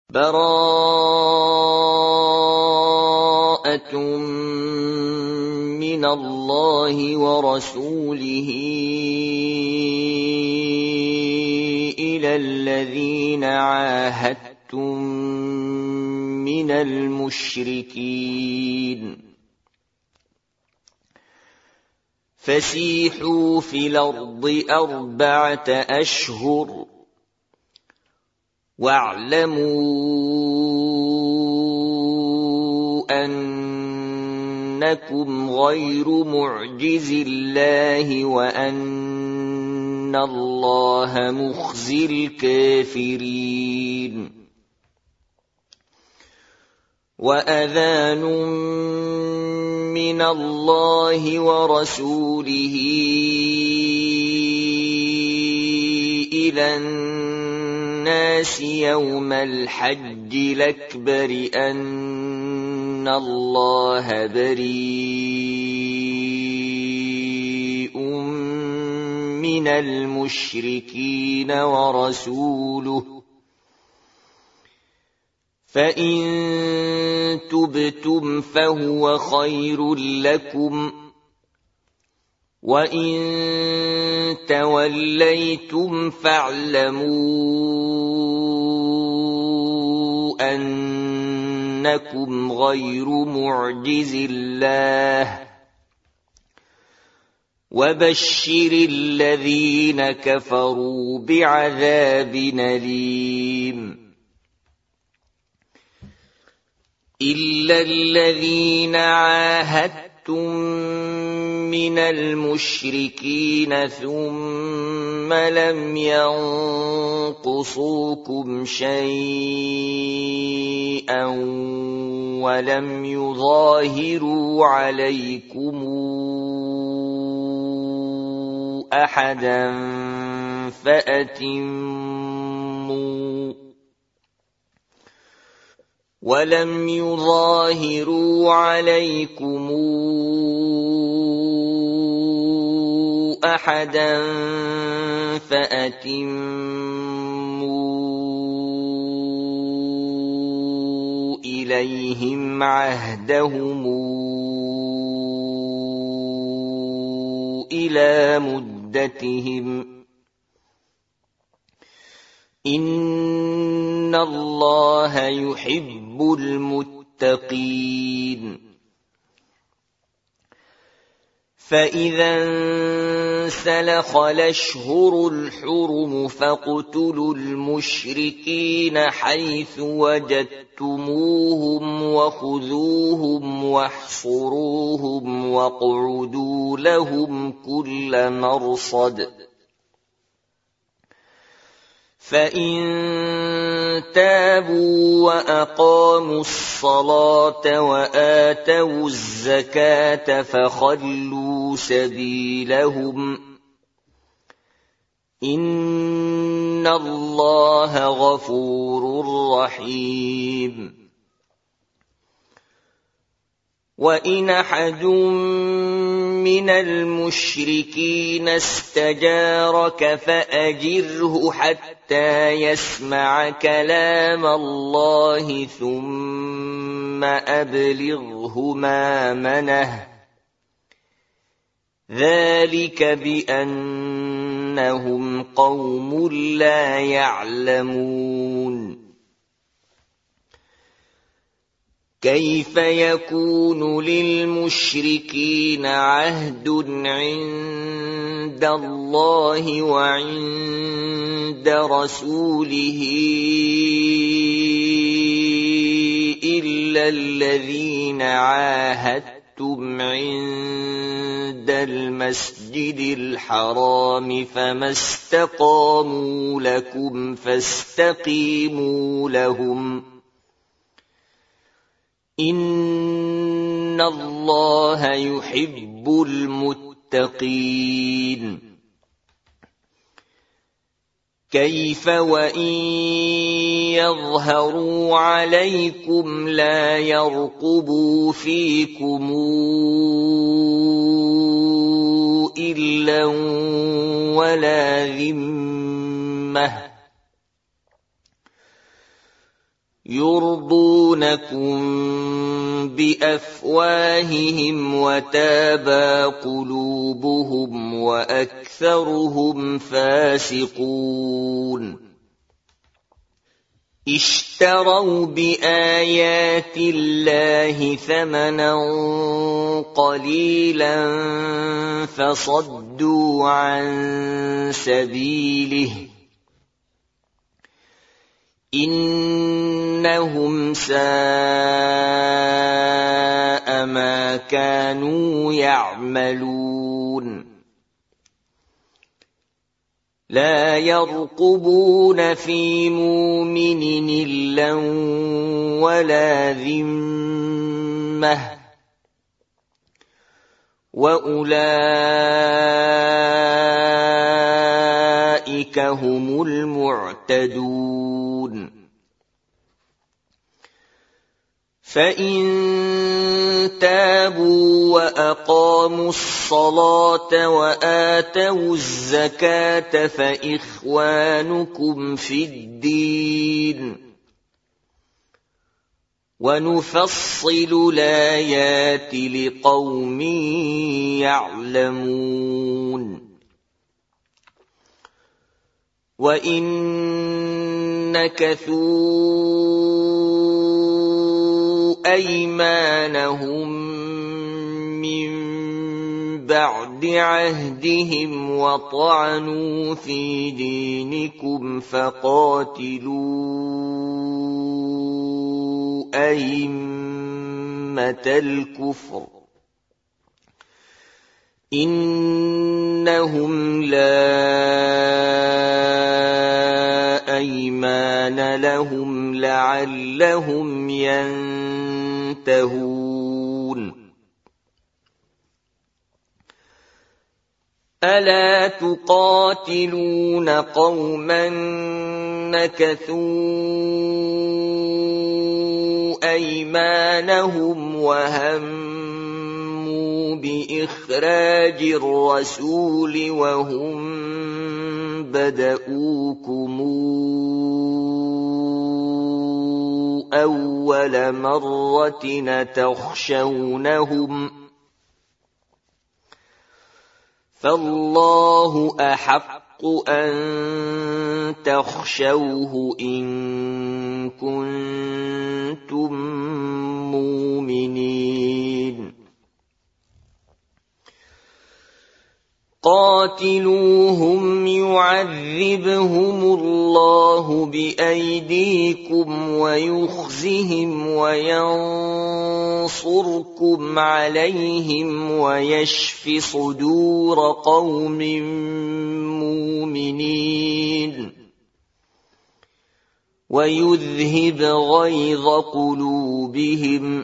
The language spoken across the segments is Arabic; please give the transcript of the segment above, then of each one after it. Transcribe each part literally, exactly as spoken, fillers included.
بَرَاءَةٌ مِّنَ اللَّهِ وَرَسُولِهِ إِلَى الَّذِينَ عَاهَدتُّم مِّنَ الْمُشْرِكِينَ فَسِيحُوا فِي الْأَرْضِ أَرْبَعَةَ أَشْهُرٍ وَاعْلَمُوا أَنَّكُمْ غَيْرُ مُعْجِزِي اللَّهِ وَأَنَّ اللَّهَ مُخْزِي الْكَافِرِينَ وَأَذَانٌ مِّنَ اللَّهِ وَرَسُولِهِ إِلَى النَّاسِ يَوْمَ الْحَجِّ الْأَكْبَرِ أَنَّ اللَّهَ بَرِيءٌ مِّنَ الْمُشْرِكِينَ وَرَسُولُهُ فَإِن تُبْتُمْ فَهُوَ خَيْرٌ لَّكُمْ وَإِن تَوَلَّيْتُمْ فَاعْلَمُوا أَنَّكُمْ غَيْرُ مُعْجِزِي اللَّهِ وَبَشِّرِ الَّذِينَ كَفَرُوا بِعَذَابٍ أَلِيمٍ إِلَّا الَّذِينَ عَاهَدتُّم مِّنَ الْمُشْرِكِينَ ثُمَّ لَمْ يَنقُصُوكُمْ شَيْئًا وَلَمْ يُظَاهِرُوا عَلَيْكُمْ أَحَدًا فَأَتِمُّوا وَلَمْ يُظَاهِرُوا عَلَيْكُمْ أَحَدًا فَأَتِمُّوا إِلَيْهِمْ عَهْدَهُمْ إِلَى مُدَّتِهِمْ إِنَّ اللَّهَ يُحِبُّ الْمُتَّقِينَ فَإِذَا انسَلَخَ الْأَشْهُرُ الْحُرُمُ فَاقْتُلُوا الْمُشْرِكِينَ حَيْثُ وَجَدتُّمُوهُمْ وَخُذُوهُمْ وَاحْصُرُوهُمْ وَاقْعُدُوا لَهُمْ كُلَّ مَرْصَدٍ فَإِن تَابُوا وَأَقَامُوا الصَّلَاةَ وَآتَوُا الزَّكَاةَ فَخَلُّوا سَبِيلَهُمْ ۚ إِنَّ اللَّهَ غَفُورٌ رَّحِيمٌ وَإِنْ أَحَدٌ مِّنَ الْمُشْرِكِينَ اسْتَجَارَكَ فَأَجِرْهُ حَتَّىٰ يَسْمَعَ كَلَامَ اللَّهِ ثُمَّ أَبْلِغْهُ مَأْمَنَهُ ۚ ذَٰلِكَ بِأَنَّهُمْ قَوْمٌ لَّا يَعْلَمُونَ كَيْفَ يَكُونُ لِلْمُشْرِكِينَ عَهْدٌ عِندَ اللَّهِ وَعِندَ رَسُولِهِ إِلَّا الَّذِينَ عَاهَدتُّمْ عِندَ الْمَسْجِدِ الْحَرَامِ فَمَا اسْتَقَامُوا لَكُمْ فَاسْتَقِيمُوا لَهُمْ ۚ إِنَّ اللَّهَ يُحِبُّ الْمُتَّقِينَ كَيْفَ وَإِن يَظْهَرُوا عَلَيْكُمْ لَا يَرْقُبُوا فِيكُمْ إِلًّا وَلَا ذِمَّةً يرضونكم بأفواههم وتابى قلوبهم وأكثرهم فاسقون اشتروا بآيات الله ثمنا قليلا فصدوا عن سبيله إنهم ساء ما كانوا يعملون لا يرقبون في مؤمن إلا ولا ذمة وأولئك هم المعتدون فإن تابوا وأقاموا الصلاة وآتوا الزكاة فإخوانكم في الدين ونفصل الآيات لقوم يعلمون وإن نكثوا أيمانهم من بعد عهدهم وطعنوا في دينكم فقاتلوا أئمة الكفر إنهم لا أيمان لهم لعلهم ينتهون ألا تقاتلون قوما نكثوا أيمانهم وهموا بإخراج الرسول وهم بدؤوكم أول مرة تخشونهم فالله أحق أن تخشوه إن كنتم مؤمنين قاتلوهم يعذبهم الله بأيديكم ويخزهم وينصركم عليهم ويشف صدور قوم مؤمنين ويذهب غيظ قلوبهم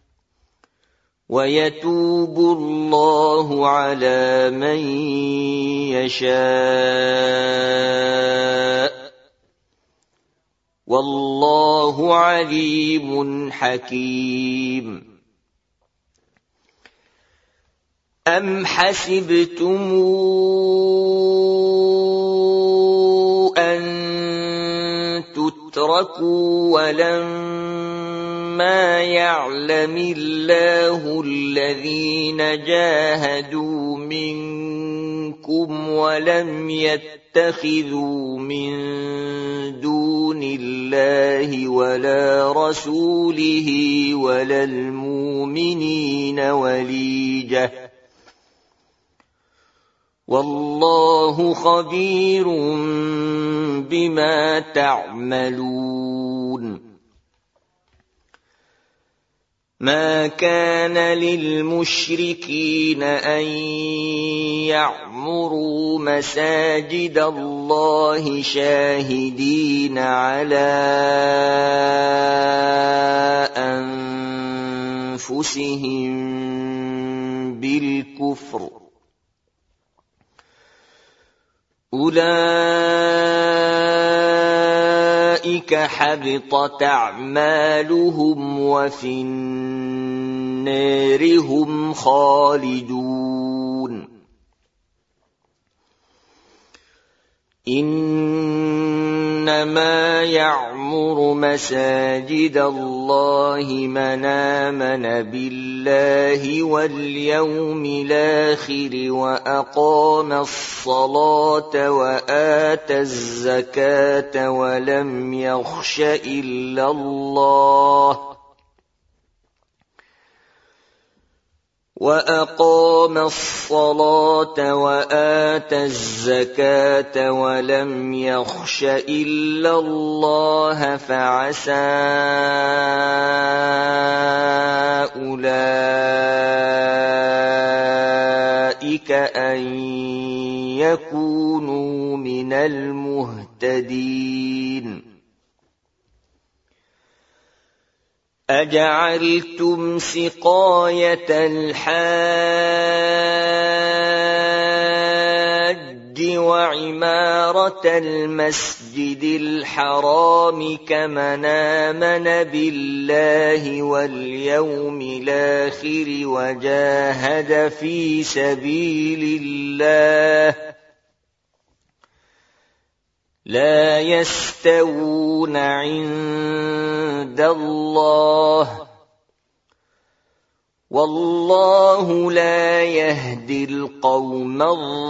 ويتوب الله على من يشاء والله عليم حكيم أم حسبتم أن تتركوا ولما يعلم الله الذين جاهدوا منكم ولم يتخذوا من دون الله ولا رسوله ولا المؤمنين وليجة والله خبير بما تعملون ما كان للمشركين أن يعمروا مساجد الله شاهدين على أنفسهم بالكفر أولئك حبطت أعمالهم وفي النار هم خالدون إن إنما يعمر مساجد الله من آمن بالله واليوم الآخر وأقام الصلاة وآتى الزكاة ولم يخش إلا الله وأقام الصلاة وآتى الزكاة ولم يخش إلا الله فعسى أولئك أن يكونوا من المهتدين. أجعلتم سقاية الحاج وعمارة المسجد الحرام كمن آمن بالله واليوم الآخر وجاهد في سبيل الله لا يستوون عند الله والله لا يهدي القوم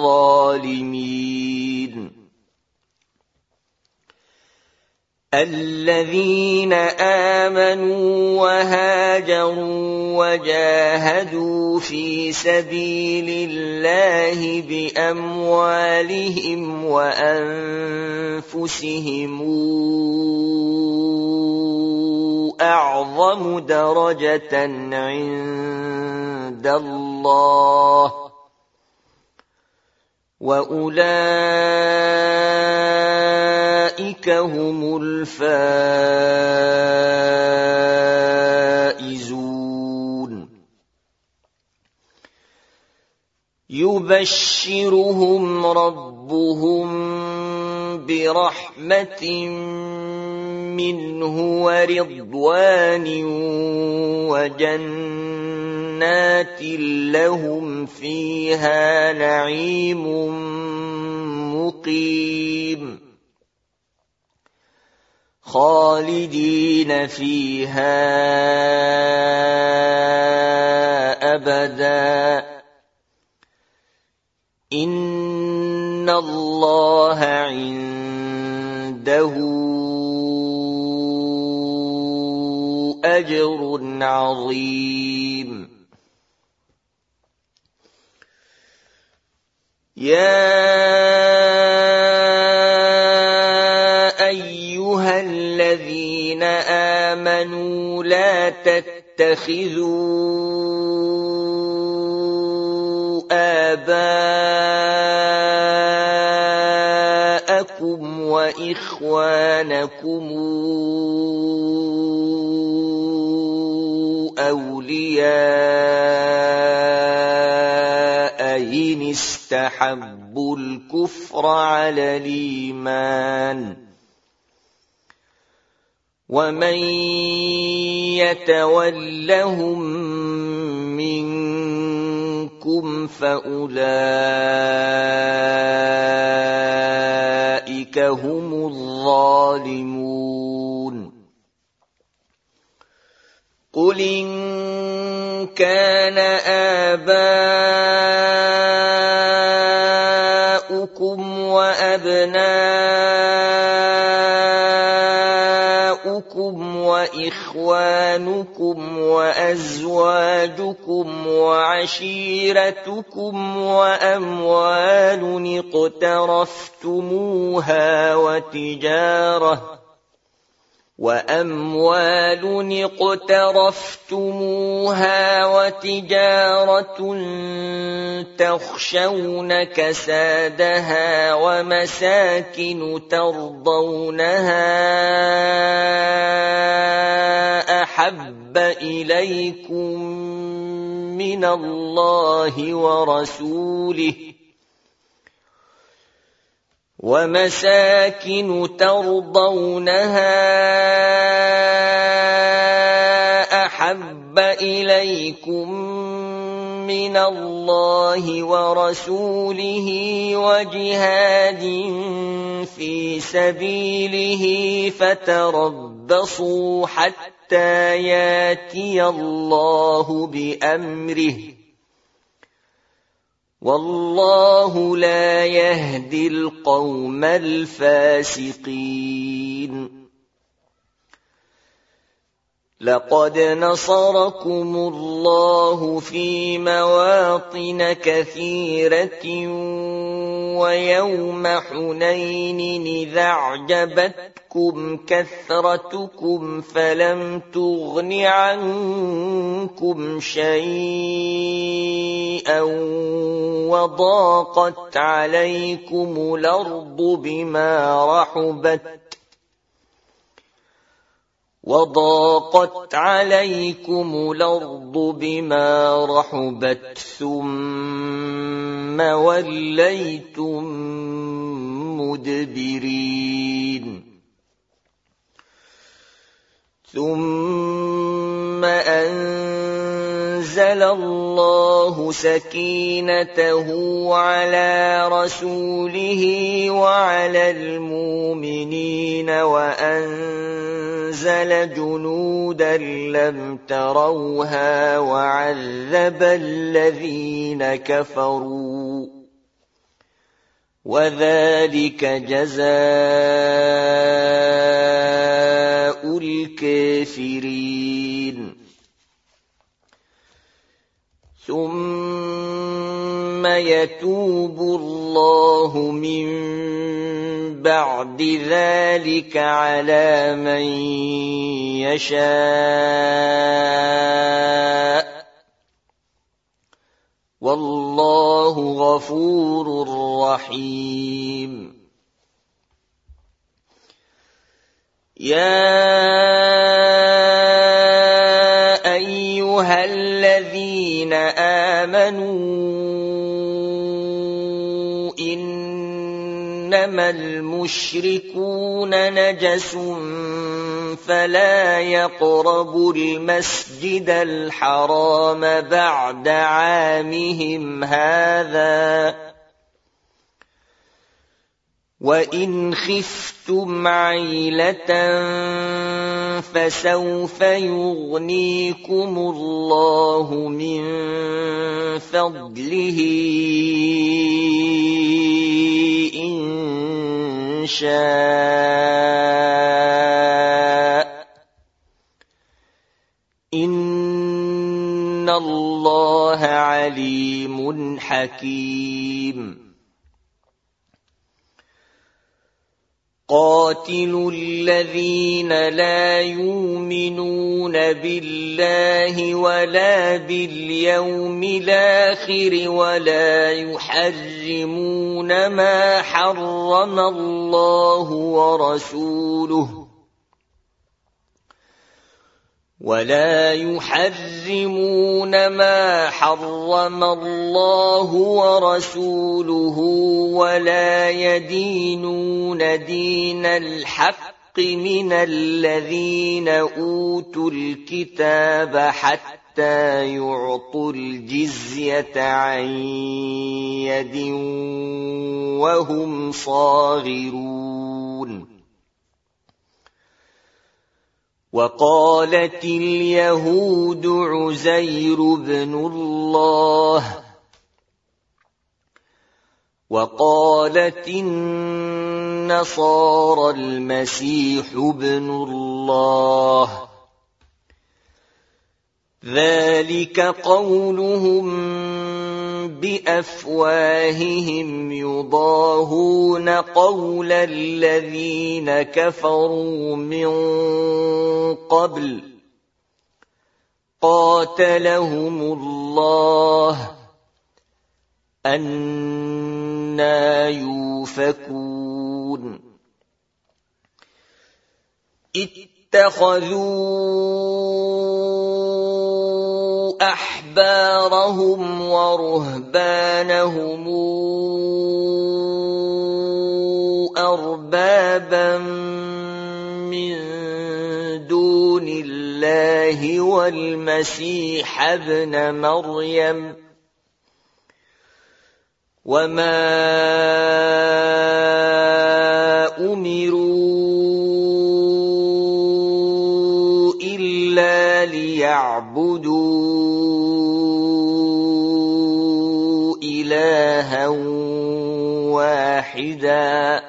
الظالمين. الذين آمنوا وهاجروا وجاهدوا في سبيل الله بأموالهم وأنفسهم أعظم درجة عند الله وأولئك هم الفائزون. يبشرهم ربهم برحمة منه ورضوان وجنات لهم فيها نعيم مقيم خالدين فيها أبدا إن الله عنده أجر عظيم. يا أيها الذين آمنوا لا تتخذوا آباءكم وإخوانكم أولياء إن استحبوا الكفر على الإيمان ومن يتولهم منكم فأولئك هم الظالمون. قل إن كان آباؤكم وأبناؤكم وإخوانكم وأزواجكم وعشيرتكم وأموال اقترفتموها وتجارة وأموال اقترفتموها وتجارة تخشون كسادها ومساكن ترضونها أحب إليكم من الله ورسوله ومساكن ترضونها أحب إليكم من الله ورسوله وجهاد في سبيله فتربصوا حتى ياتي الله بأمره والله لا يهدي القوم الفاسقين لقد نصركم الله في مواطن كثيرة ويوم حنين إذ أعجبتكم كثرتكم فلم تغن عنكم شيئا وضاقت عليكم الأرض بما رحبت وضاقت عليكم الأرض بما رحبت ثم وليتم مدبرين ثم أنزل الله سكينته على رسوله وعلى المؤمنين وأنزل جنودا لم تروها وعذب الذين كفروا وذلك جزاء الكافرين ثم يتوب الله من بعد ذلك على من يشاء والله غفور رحيم يا أيها الذين آمنوا إنما المشركون نجس فلا يقربوا المسجد الحرام بعد عامهم هذا وإن خفتم عيلة فسوف يغنيكم الله من فضله إن شاء إن الله عليم حكيم قاتلوا الذين لا يؤمنون بالله ولا باليوم الآخر ولا يحرمون ما حرم الله ورسوله ولا يحرمون ما حرم الله ورسوله ولا يدينون دين الحق من الذين أوتوا الكتاب حتى يعطوا الجزية عن يد وهم صاغرون وقالت اليهود عزير بن الله وقالت النصارى المسيح ابن الله ذلك قولهم بأفواههم يضاهون قول الذين كفروا من قبل قاتلهم الله أنى يؤفكون اتخذوا أحبارهم ورهبانهم أربابا من دون الله والمسيح ابن مريم وما إلا ليعبدوا إلها واحدا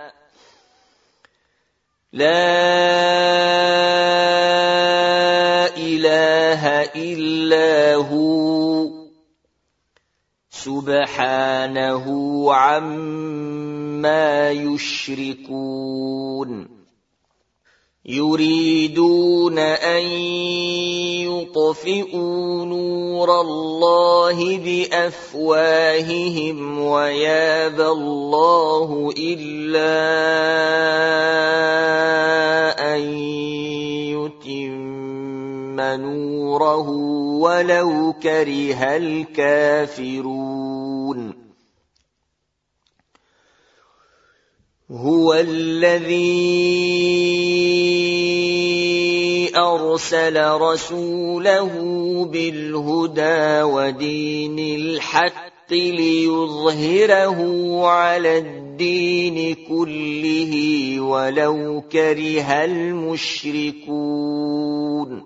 لا إله إلا هو سبحانه عما يشركون يريدون أن يطفئوا نور الله بأفواههم ويابى الله إلا أن يتم نوره ولو كره الكافرون هو الذي أرسل رسوله بالهدى ودين الحق ليظهره على الدين كله ولو كره المشركون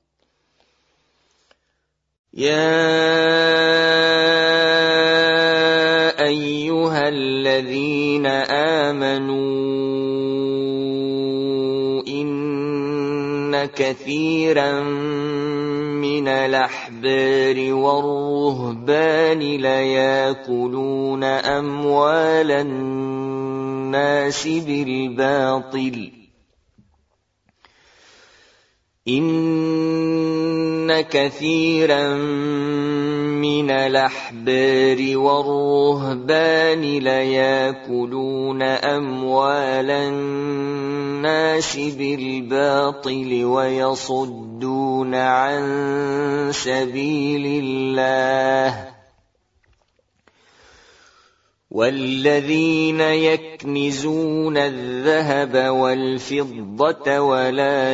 يا أيها الذين آمنوا إن كثيرا من الأحبار والرهبان ليأكلون أموال الناس بالباطل إن كثيرا من الأحبار والرهبان ليأكلون أموال الناس بالباطل ويصدون عن سبيل الله والذين يكنزون الذهب والفضة ولا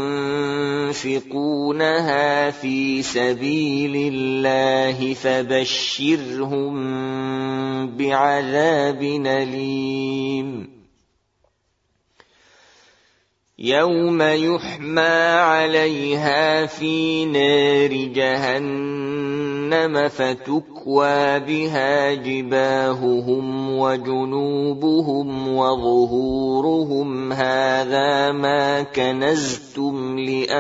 ينفقونها في سبيل الله فبشرهم بعذاب أليم يوم يحمى عليها في نار جهنم فتكوى بها جباههم وجنوبهم وظهورهم هذا ما كنزتم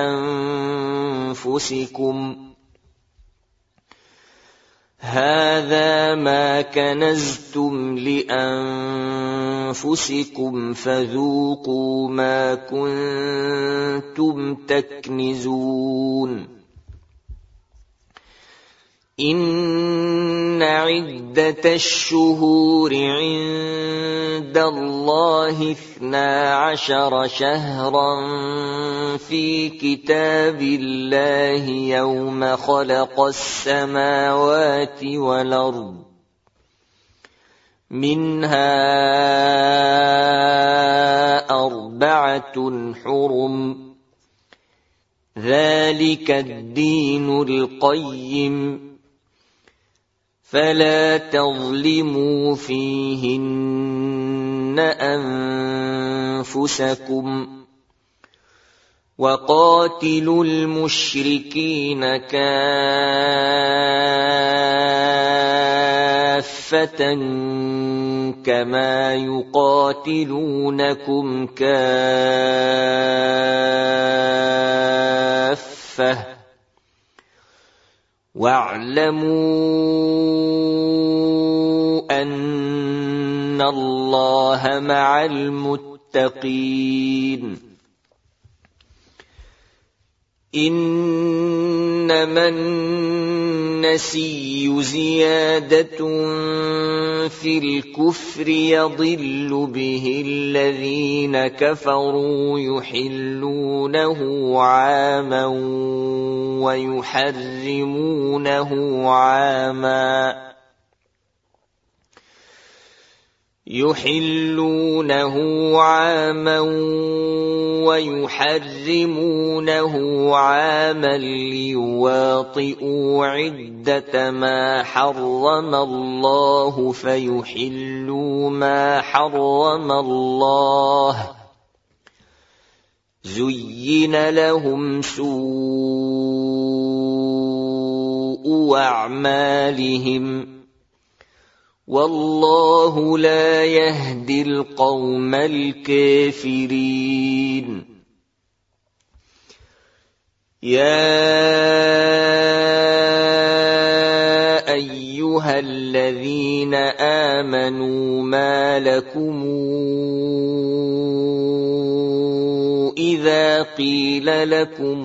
لأنفسكم هذا ما كنزتم لأنفسكم فذوقوا ما كنتم تكنزون إن عدة الشهور عند الله اثنا عشر شهرا في كتاب الله يوم خلق السماوات والأرض منها أربعة حرم ذلك الدين القيم فلا تظلموا فيهن أنفسكم وقاتلوا المشركين كافة كما يقاتلونكم كافة واعلموا أن الله مع المتقين إنما النسي زيادة في الكفر يضل به الذين كفروا يحلونه عاما ويحرمونه عاما يحلونه عاما ويحرمونه عاما ليواطئوا عدة ما حرم الله فيحلوا ما حرم الله زين لهم سوء أعمالهم والله لا يهدي القوم الكافرين يا أيها الذين آمنوا ما لكم إذا قيل لكم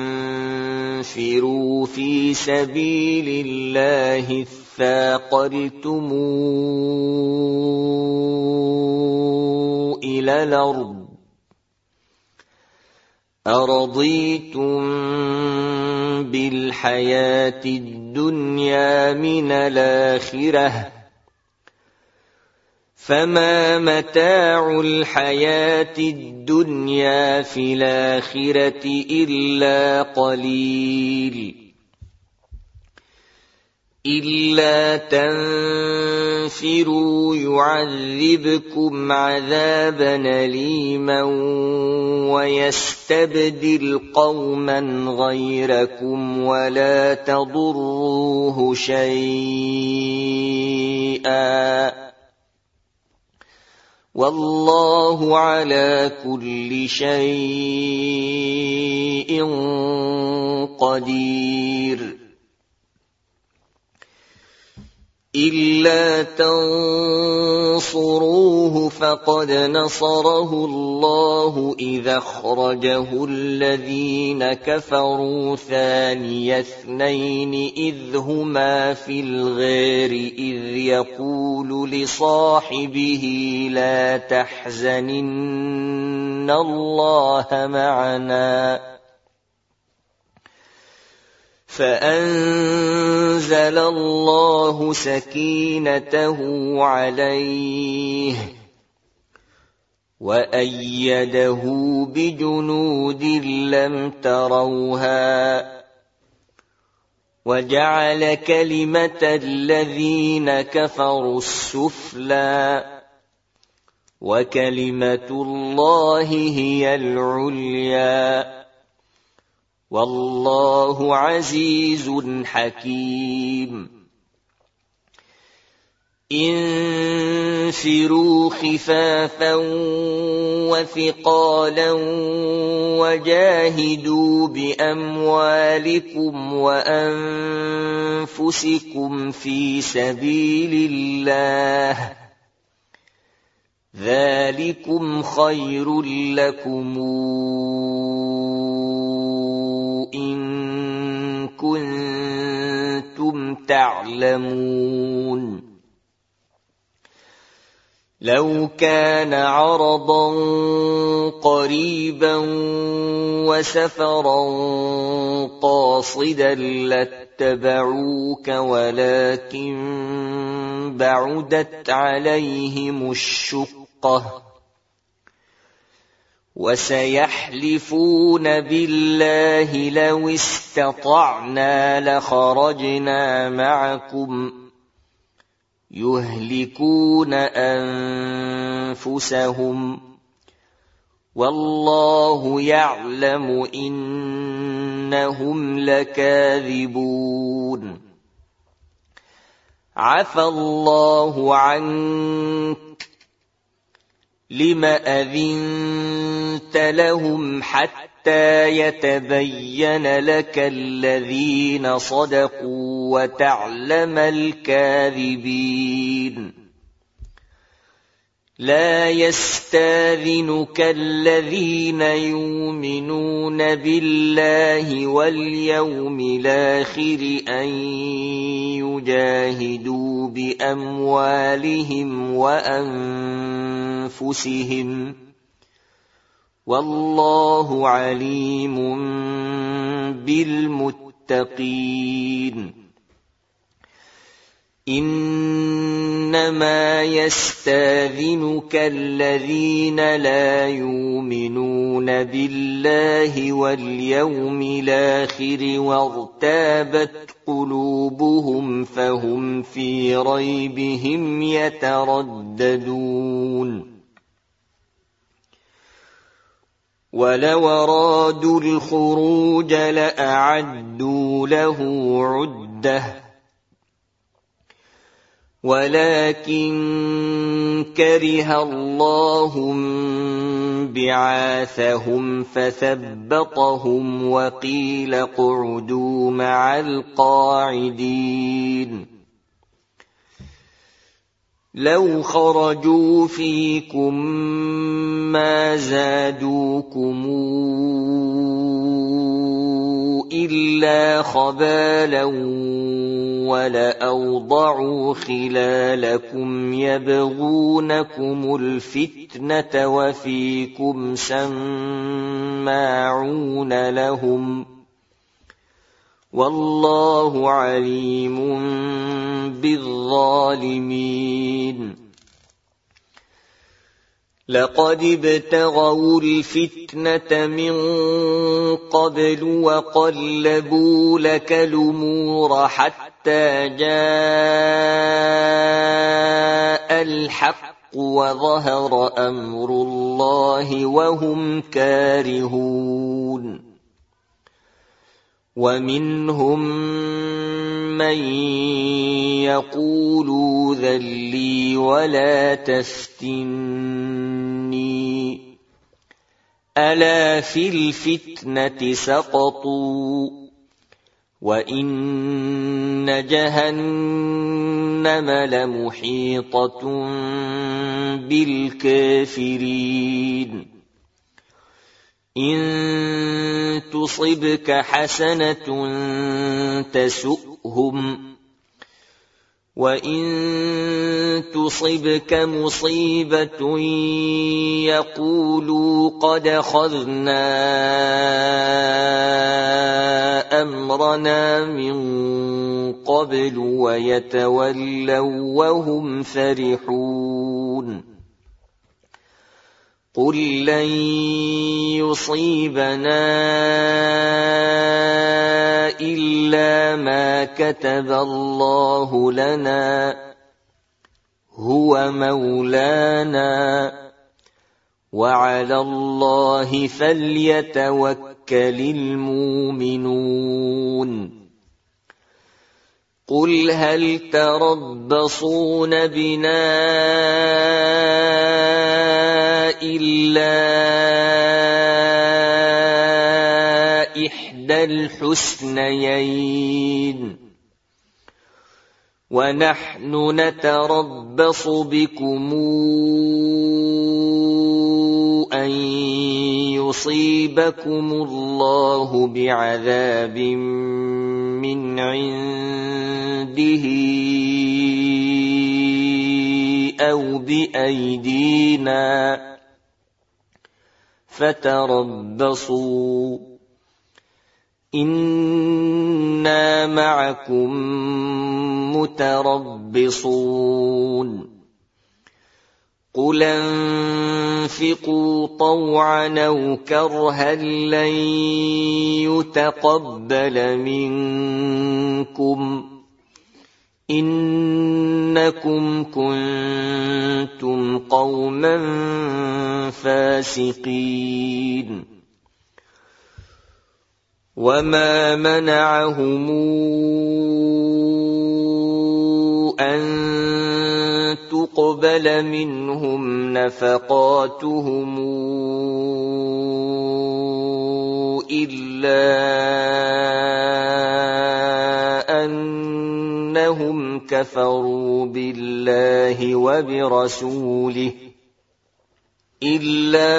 انفروا في سبيل الله اثاقلتم إلى الأرض أرضيتم بالحياة الدنيا من الآخرة فما متاع الحياة الدنيا في الآخرة إلا قليل إلا تنفروا يعذبكم عذابا أليما ويستبدل قوما غيركم ولا تضروه شيئا والله على كل شيء قدير إلا تنصروه فقد نصره الله إذا أخرجه الذين كفروا ثاني اثنين إذ هما في الغار إذ يقول لصاحبه لا تحزن إن الله معنا فأنزل الله سكينته عليه وأيده بجنود لم تروها وجعل كلمة الذين كفروا السفلى وكلمة الله هي العليا والله عزيز حكيم انفروا خفافا وثقالا وجاهدوا بأموالكم وأنفسكم في سبيل الله ذلكم خير لكم إن كنتم تعلمون لو كان عرضا قريبا وسفرا قاصدا لاتبعوك ولكن بعدت عليهم الشقة وسيحلفون بالله لو استطعنا لخرجنا معكم يهلكون أنفسهم والله يعلم إنهم لكاذبون عفى الله عنك لم أذنت لهم حتى يتبين لك الذين صدقوا وتعلم الكاذبين لا يستاذنك الذين يؤمنون بالله واليوم الآخر أن يجاهدوا بأموالهم وأنفسهم والله عليم بالمتقين إنما يستاذنك الذين لا يؤمنون بالله واليوم الآخر وارتابت قلوبهم فهم في ريبهم يترددون ولو أرادوا الخروج لأعدوا له عدة ولكن كره الله بعاثهم فثبطهم وقيل اقعدوا مع القاعدين لو خرجوا فيكم ما زادوكم إلا خبالا ولأوضعوا خلالكم يبغونكم الفتنة وفيكم سماعون لهم والله عليم بالظالمين لقد ابتغوا الفتنة من قبل وقلبوا لك الأمور حتى جاء الحق وظهر أمر الله وهم كارهون ومنهم من يقول ائذن لي ولا تفتني ألا في الفتنة سقطوا وإن جهنم لمحيطة بالكافرين إن تصبك حسنة تسؤهم وإن تصبك مصيبة يقولوا قد أخذنا أمرنا من قبل ويتولوا وهم فرحون قل لن يصيبنا إلا ما كتب الله لنا هو مولانا وعلى الله فليتوكل المؤمنون قل هل تربصون بنا إلا إحدى الحسنيين ونحن نتربص بكم أن يصيبكم الله بعذاب من عنده أو بأيدينا فتربصوا إنا معكم متربصون قل انفقوا طوعا أو كرها لن يتقبل منكم إنكم كنتم قوما فاسقين وما منعهم أن تقبل منهم نفقاتهم إلا أنهم كفروا بالله وبرسوله إلا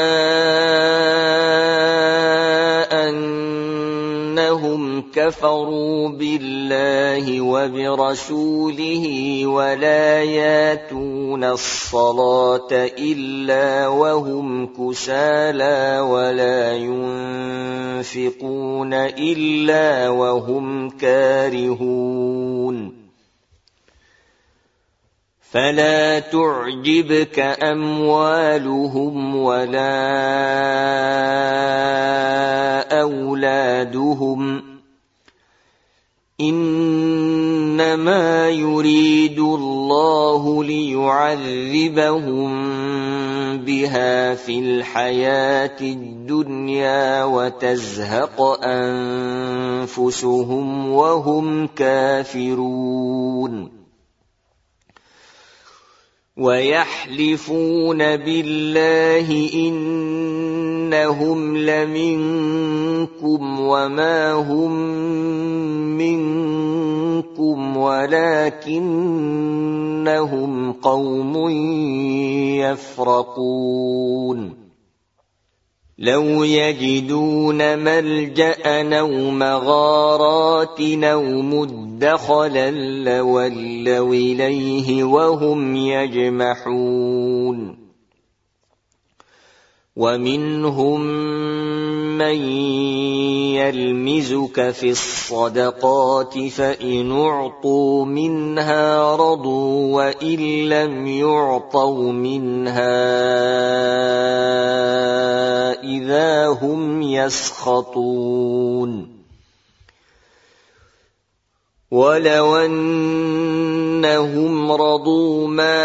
أنهم كفروا بالله وبرسوله ولا ياتون الصلاة إلا وهم كسالى ولا ينفقون إلا وهم كارهون فلا تعجبك أموالهم ولا أولادهم إنما يريد الله ليعذبهم بها في الحياة الدنيا وتزهق أنفسهم وهم كافرون ويحلفون بالله إنهم لمنكم وما هم منكم ولكنهم قوم يفرقون لو يجدون ملجأ أو مغارات أو مدخلا لولوا إليه وهم يجمحون ومنهم من يلمزك في الصدقات فإن أعطوا منها رضوا وإن لم يعطوا منها إذا هم يسخطون ولو أنهم رضوا ما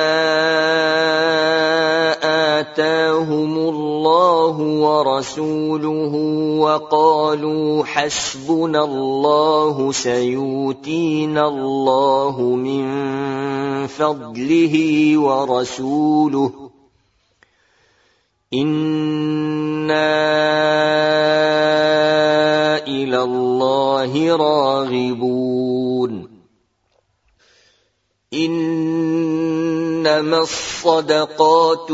آتاهم الله ورسوله وقالوا حسبنا الله سيؤتينا الله من فضله ورسوله إنا إلى الله راغبون إنما الصدقات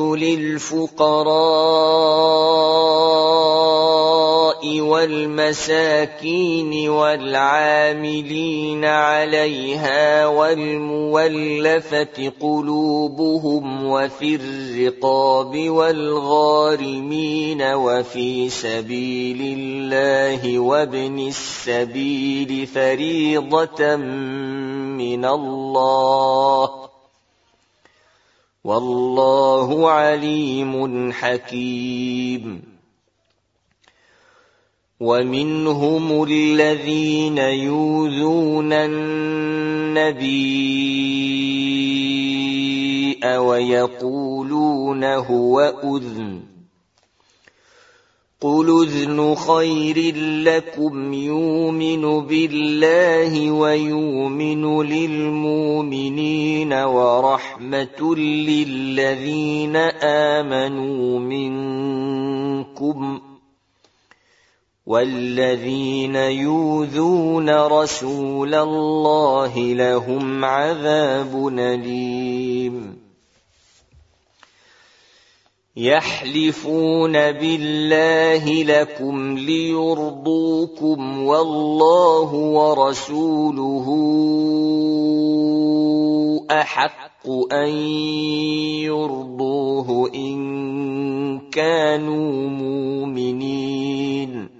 للفقراء والمساكين والعاملين عليها والمولفة قلوبهم وفي الرقاب والغارمين وفي سبيل الله وابن السبيل فريضة من الله والله عليم حكيم ومنهم الذين يؤذون النبي ويقولون هو أذن قل أذن خير لكم يؤمن بالله ويؤمن للمؤمنين ورحمة للذين آمنوا منكم والذين يؤذون رسول الله لهم عذاب أليم يحلفون بالله لكم ليرضوكم والله ورسوله أحق أن يرضوه إن كانوا مؤمنين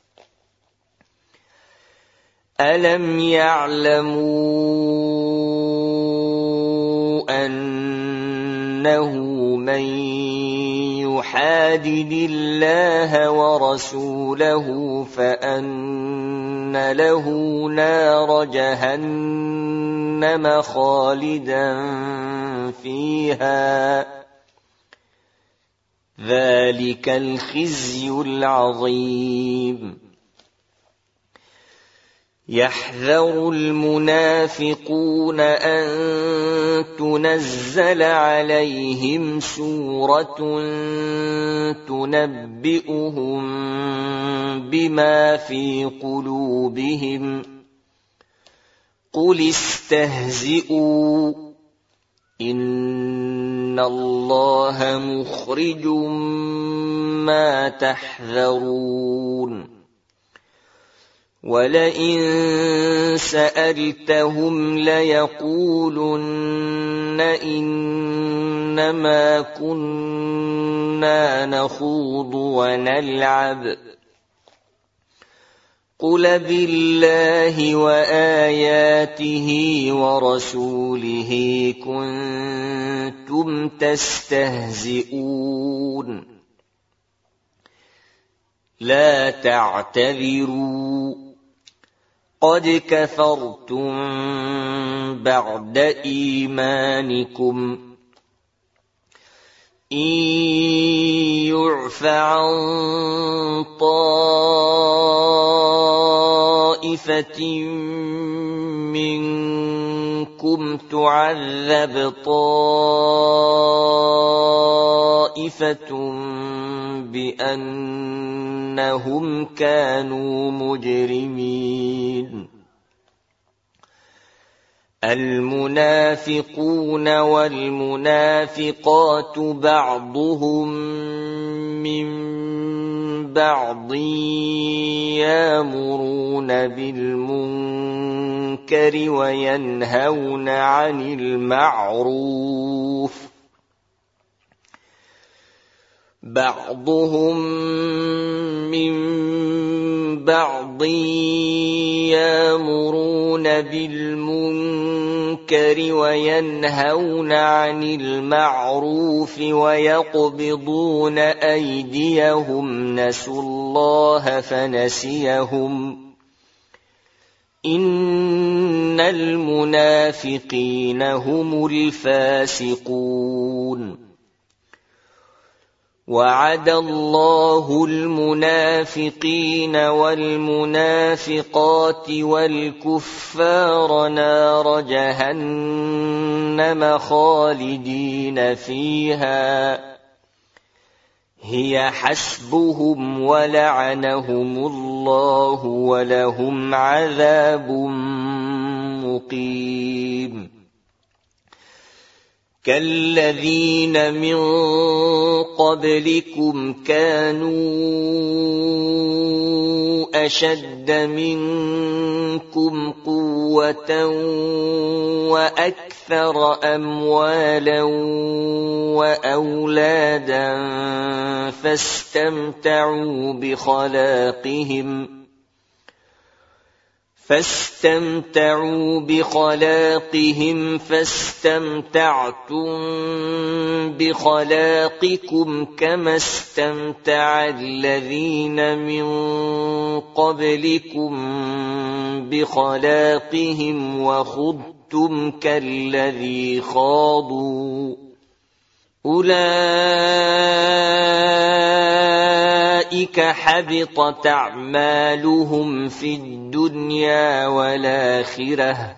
ألم يعلموا أنه من يحادد الله ورسوله فأن له نار جهنم خالدا فيها ذلك الخزي العظيم يحذر المنافقون أن تنزل عليهم سورة تنبئهم بما في قلوبهم قل استهزئوا إن الله مخرج ما تحذرون ولئن سألتهم ليقولن إنما كنا نخوض ونلعب قل بالله وآياته ورسوله كنتم تستهزئون لا تعتذروا قد كفرتم بعد إيمانكم إن يعف عن طائفة منكم تعذب طائفة بأنهم كانوا مجرمين المنافقون والمنافقات بعضهم من بعض يأمرون بالمنكر وينهون عن المعروف بعضهم من بعض يأمرون بالمنكر وينهون عن المعروف ويقبضون أيديهم نسوا الله فنسيهم إن المنافقين هم الفاسقون وعد الله المنافقين والمنافقات والكفار نار جهنم خالدين فيها هي حسبهم ولعنهم الله ولهم عذاب مقيم كالذين من قبلكم كانوا أشد منكم قوة وأكثر أموالا وأولادا فاستمتعوا بخلاقهم فاستمتعوا بخلاقهم فاستمتعتم بخلاقكم كما استمتع الذين من قبلكم بخلاقهم وخضتم كالذي خاضوا أولئك حبطت أعمالهم في الدنيا والآخرة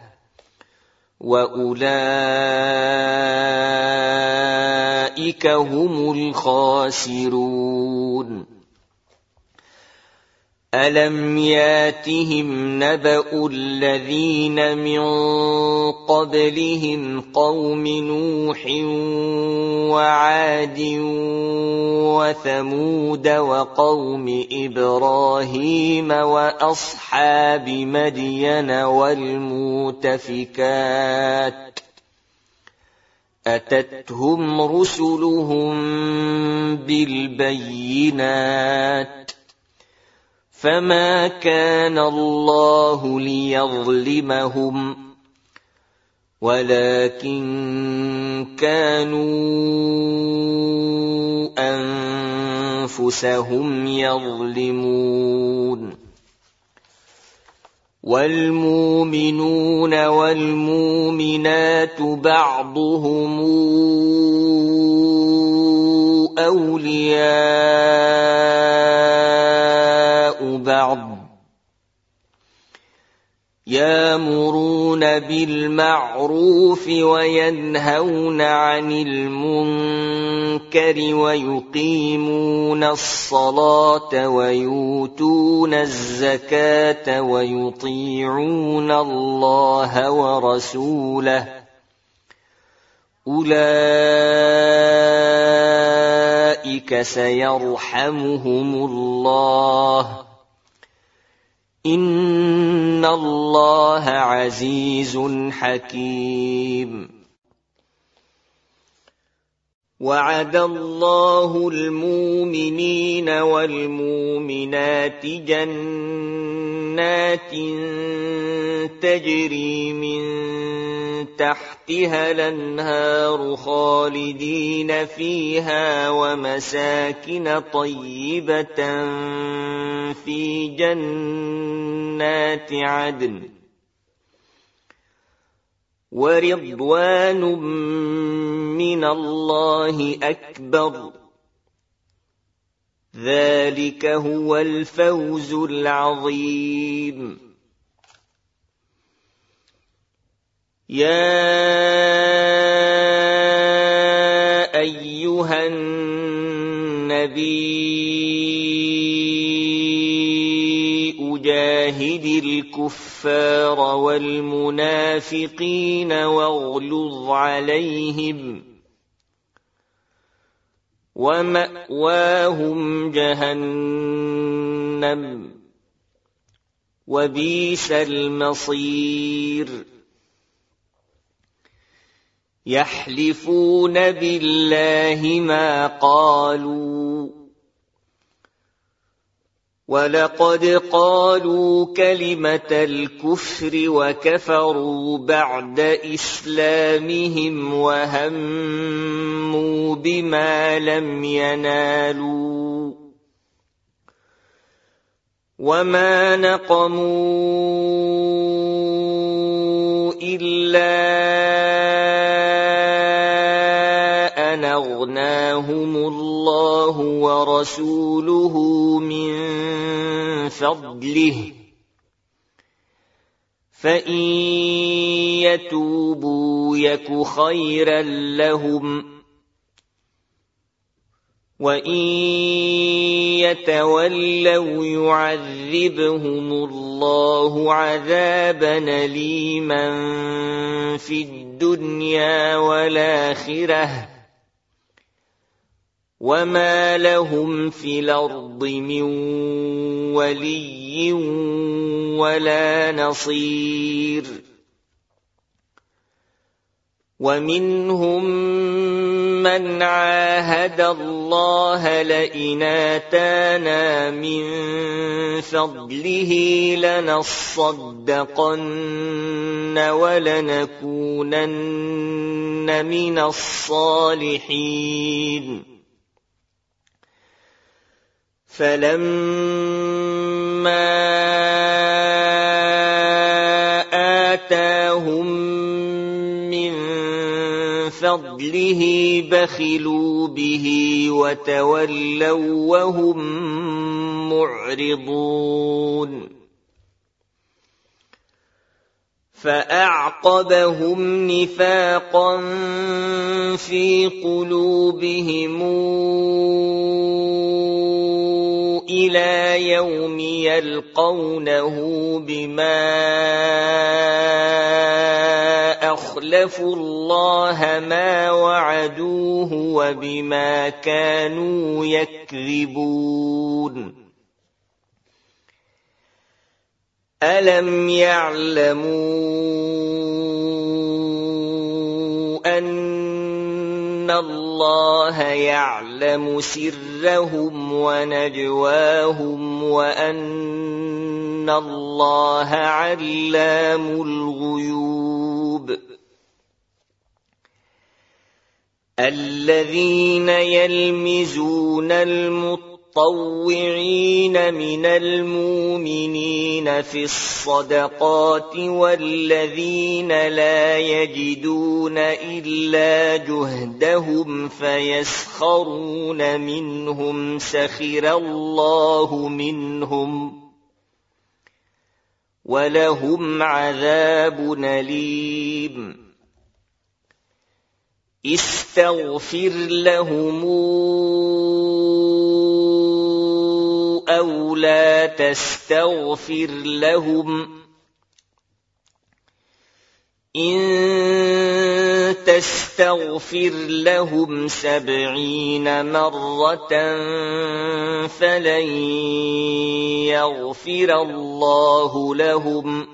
وأولئك هم الخاسرون ألم ياتهم نبأ الذين من قبلهم قوم نوح وعاد وثمود وقوم إبراهيم وأصحاب مدين والمؤتفكات أتتهم رسلهم بالبينات فما كان الله ليظلمهم ولكن كانوا أنفسهم يظلمون والمؤمنون والمؤمنات بعضهم أولياء بعض يأمرون بالمعروف وينهون عن المنكر ويقيمون الصلاة ويؤتون الزكاة ويطيعون الله ورسوله أولئك سيرحمهم الله إن الله عزيز حكيم وعد الله المؤمنين والمؤمنات جنات جنات تجري من تحتها الأنهار خالدين فيها ومساكن طيبة في جنات عدن ورضوان من الله أكبر ذلك هو الفوز العظيم. يا أيها النبي جاهد الكفار والمنافقين واغلظ عليهم ومأواهم جهنم وبئس المصير. يحلفون بالله ما قالوا ولقد قالوا كلمة الكفر وكفروا بعد إسلامهم وهموا بما لم ينالوا وما نقموا إلا أن أغناهم الله ورسوله من فضله فإن يتوبوا يك خيرا لهم وإن يتولوا يعذبهم الله عذابا أليما في الدنيا والآخرة وما لهم في الأرض من ولي ولا نصير. ومنهم من عاهد الله لئن آتانا من فضله لنصدقن ولنكونن من الصالحين فلما آتاهم من فضله بخلوا به وتولوا وهم معرضون فأعقبهم نفاقا في قلوبهم إلى يوم يلقونه بما أخلفوا الله ما وعدوه وبما كانوا يكذبون. ألم يعلموا أن الله يعلم سرهم ونجواهم وأن الله علام الغيوب. الذين يلمزون المطوعين من المؤمنين في الصدقات والذين لا يجدون إلا جهدهم فيسخرون منهم سخر الله منهم ولهم عذاب أليم. استغفر لهم أو لا تستغفر لهم إن تستغفر لهم سبعين مرة فلن يغفر الله لهم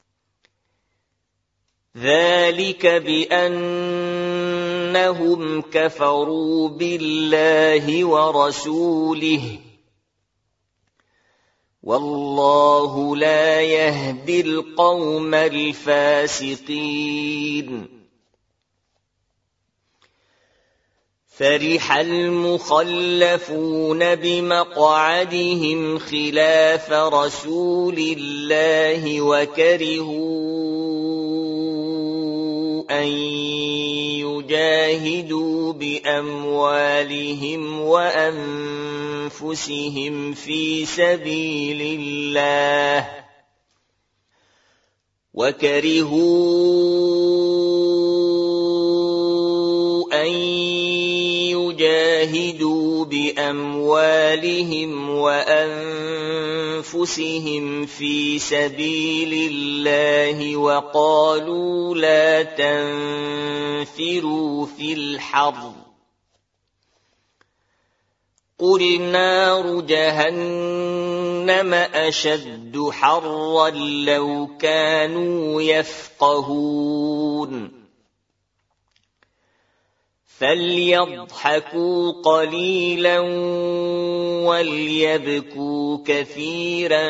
ذلك بأنهم كفروا بالله ورسوله والله لا يهدي القوم الفاسقين. فرح المخلفون بمقعدهم خلاف رسول الله وكرهوا أن يجاهدوا بأموالهم وأنفسهم في سبيل الله وكرهوا أن يجاهدوا بأموالهم وأنفسهم في سبيل الله وقالوا لا تنفروا في الحر قل نار جهنم أشد حرا لو كانوا يفقهون. فليضحكوا قليلا وليبكوا كثيرا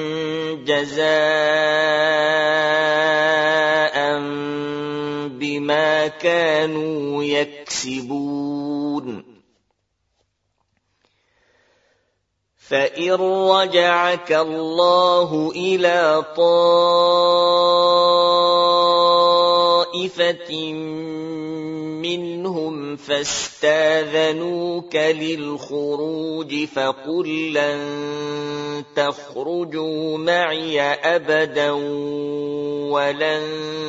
جزاء بما كانوا يكسبون. فإن رجعك الله إلى طائفة منهم فاستاذنوك للخروج فقل لن تخرجوا معي أبدا ولن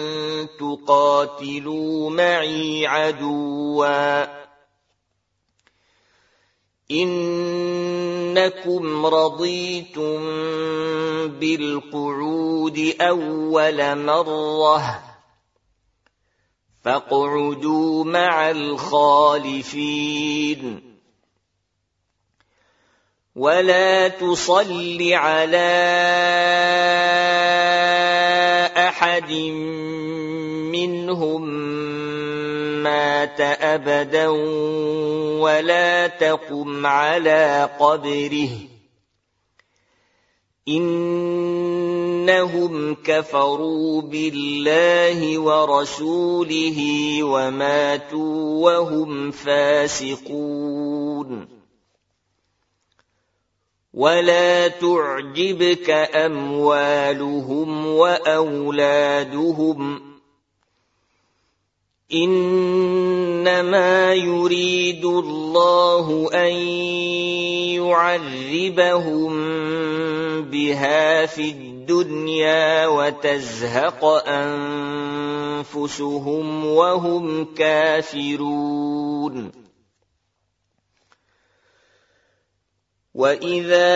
تقاتلوا معي عدوا إنكم رضيتم بالقعود أول مرة فاقعدوا مع الخالفين. ولا تصل على أحد منهم مات أبدا ولا تقم على قبره إنهم كفروا بالله ورسوله وماتوا وهم فاسقون. ولا تعجبك أموالهم وأولادهم إنما يريد الله أن يعذبهم بها في الدنيا وتزهق أنفسهم وهم كافرون. وإذا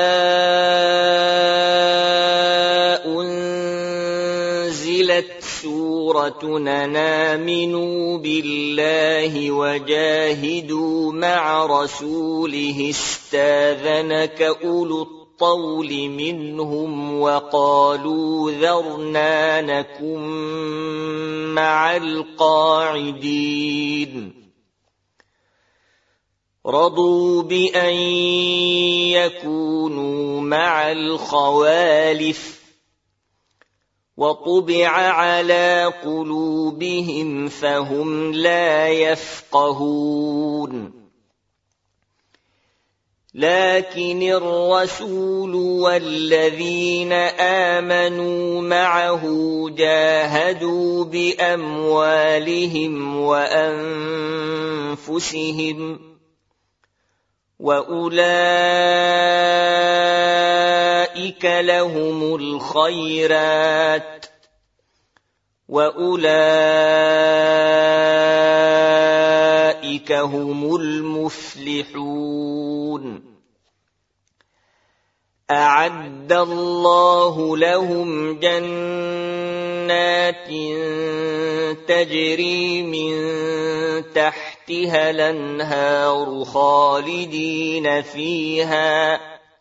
أنزلت سورة أن آمنوا بالله وجاهدوا مع رسوله استاذنك أولو الطول منهم وقالوا ذرنا نكن مع القاعدين رضوا بأن يكونوا مع الخوالف وطبع على قلوبهم فهم لا يفقهون. لكن الرسول والذين آمنوا معه جاهدوا بأموالهم وأنفسهم وأولئك لهم الخيرات وأولئك هم المفلحون. أعد الله لهم جنات تجري من تحتها الأنهار خالدين فيها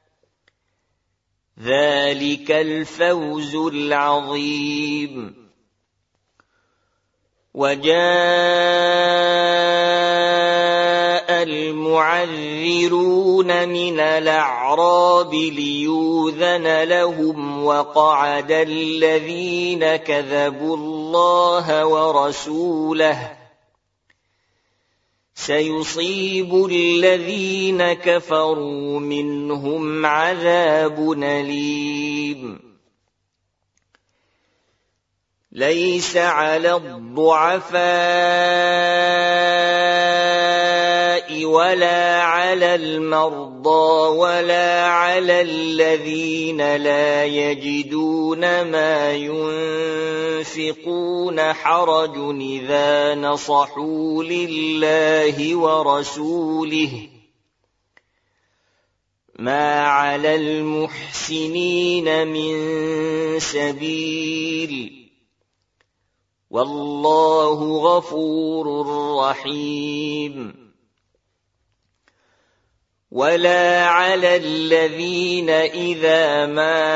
ذلك الفوز العظيم. وجاء المعذرون من الأعراب ليؤذن لهم وقعد الذين كذبوا الله ورسوله سيصيب الذين كفروا منهم عذاب أليم ليس على الضعفاء ولا على المرضى ولا على الذين لا يجدون ما ينفقون حرج إذا نصحوا لله ورسوله ما على المحسنين من سبيل والله غفور رحيم ولا على الذين إذا ما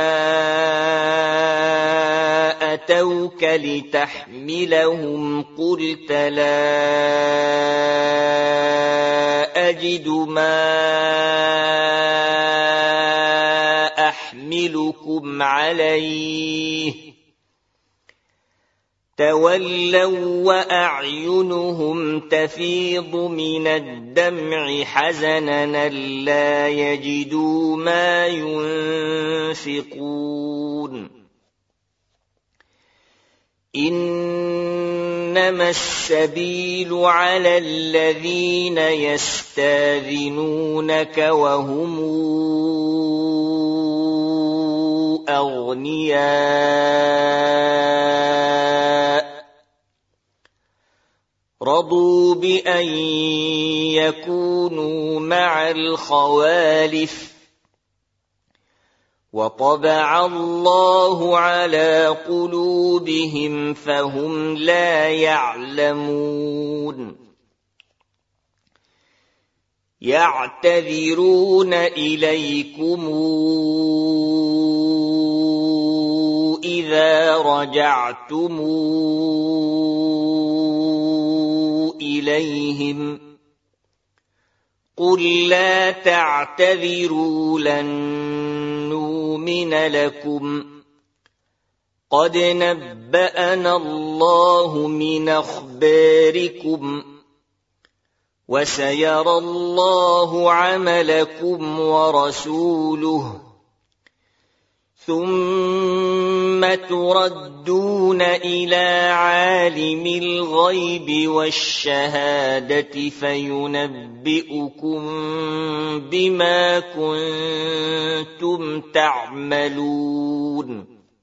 أتوك لتحملهم قلت لا أجد ما أحملكم عليه تولوا وأعينهم تفيض من الدمع حزنا ألا يجدوا ما ينفقون إنما السبيل على الذين يستاذنونك وهم أغنياء رضوا بأن يكونوا مع الخوالف وطبع الله على قلوبهم فهم لا يعلمون يعتذرون إليكم إذا رجعتم إليهم قل لا تعتذروا لن نؤمن لكم قد نبأنا الله من أخباركم وسيرى الله عملكم ورسوله ثم تردون إلى عالم الغيب والشهادة فينبئكم بما كنتم تعملون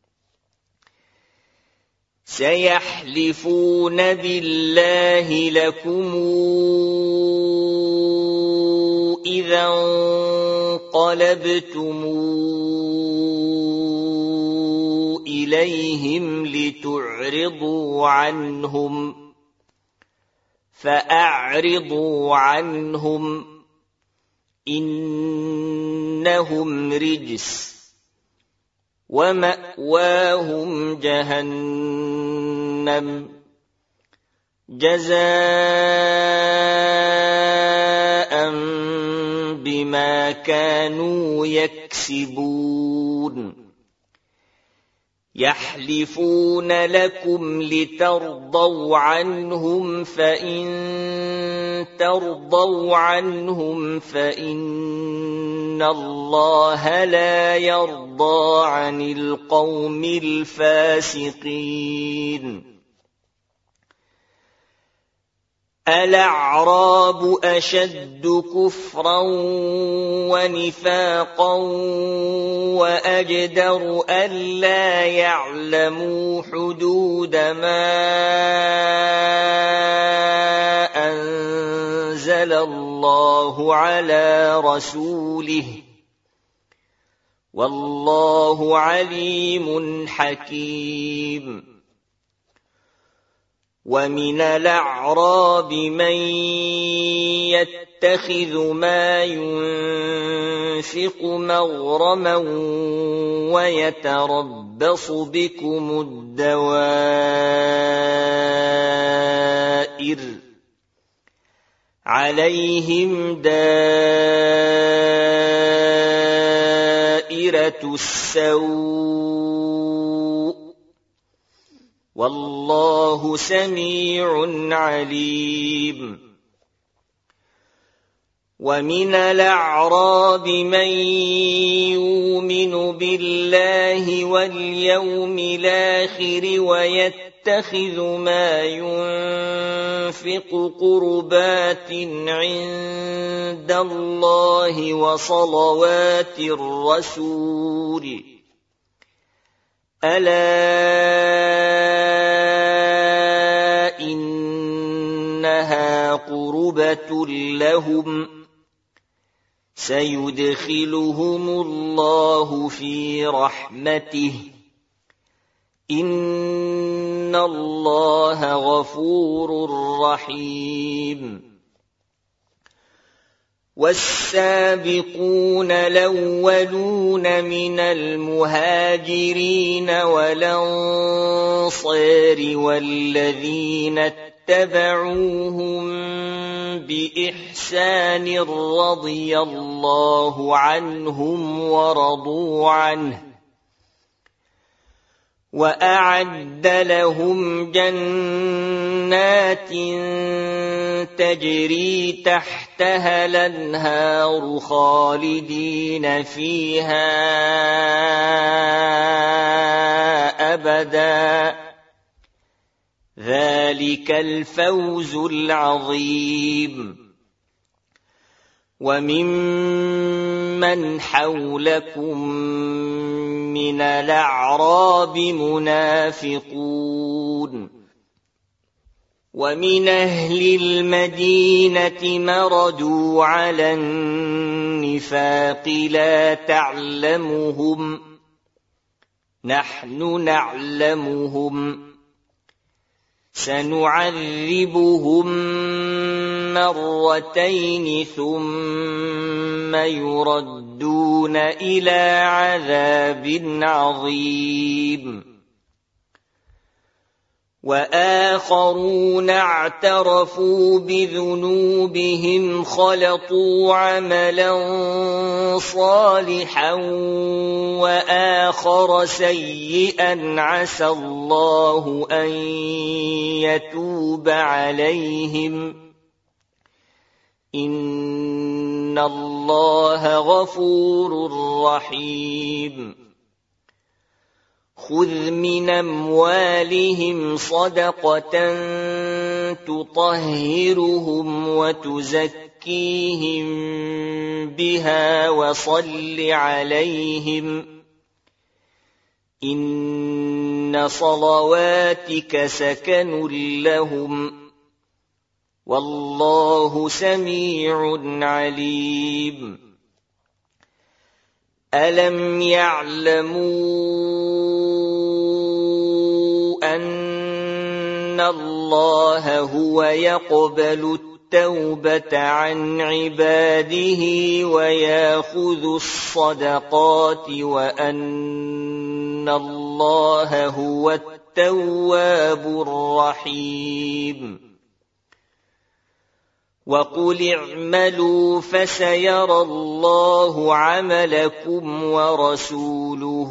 سيحلفون بالله لكم إذا انقلبتم إليهم لتعرضوا عنهم فأعرضوا عنهم إنهم رجس ومأواهم جهنم جزاء بما كانوا يكسبون يحلفون لكم لترضوا عنهم فإن ترضوا عنهم فإن الله لا يرضى عن القوم الفاسقين الأعراب أشد كفرا ونفاقا وأجدر ألا يعلموا حدود ما أنزل الله على رسوله والله عليم حكيم ومن الأعراب من يتخذ ما ينفق مغرما ويتربص بكم الدوائر عليهم دائرة السوء والله سميع عليم ومن الأعراب من يؤمن بالله واليوم الآخر ويتخذ ما ينفق قربات عند الله وصلوات الرسول ألا إنها قربة لهم سيدخلهم الله في رحمته إن الله غفور رحيم والسابقون الأولون من المهاجرين والأنصار والذين اتبعوهم بإحسان رضي الله عنهم ورضوا عنه وأعد لهم جنات تجري تحتها الأنهار خالدين فيها أبدا ذلك الفوز العظيم وممن حولكم من الأعراب منافقون ومن أهل المدينة مردوا على النفاق لا تعلمهم نحن نعلمهم سنعذبهم مرتين ثم يردون إلى عذاب عظيم وآخرون اعترفوا بذنوبهم خلطوا عملا صالحا وآخر سيئا عسى الله أن يتوب عليهم إن الله غفور رحيم خذ من أموالهم صدقة تطهرهم وتزكيهم بها وصل عليهم إن صلواتك سكن لهم والله سميع عليم ألم يعلموا أن الله هو يقبل التوبة عن عباده ويأخذ الصدقات وأن الله هو التواب الرحيم وقل اعملوا فسيرى الله عملكم ورسوله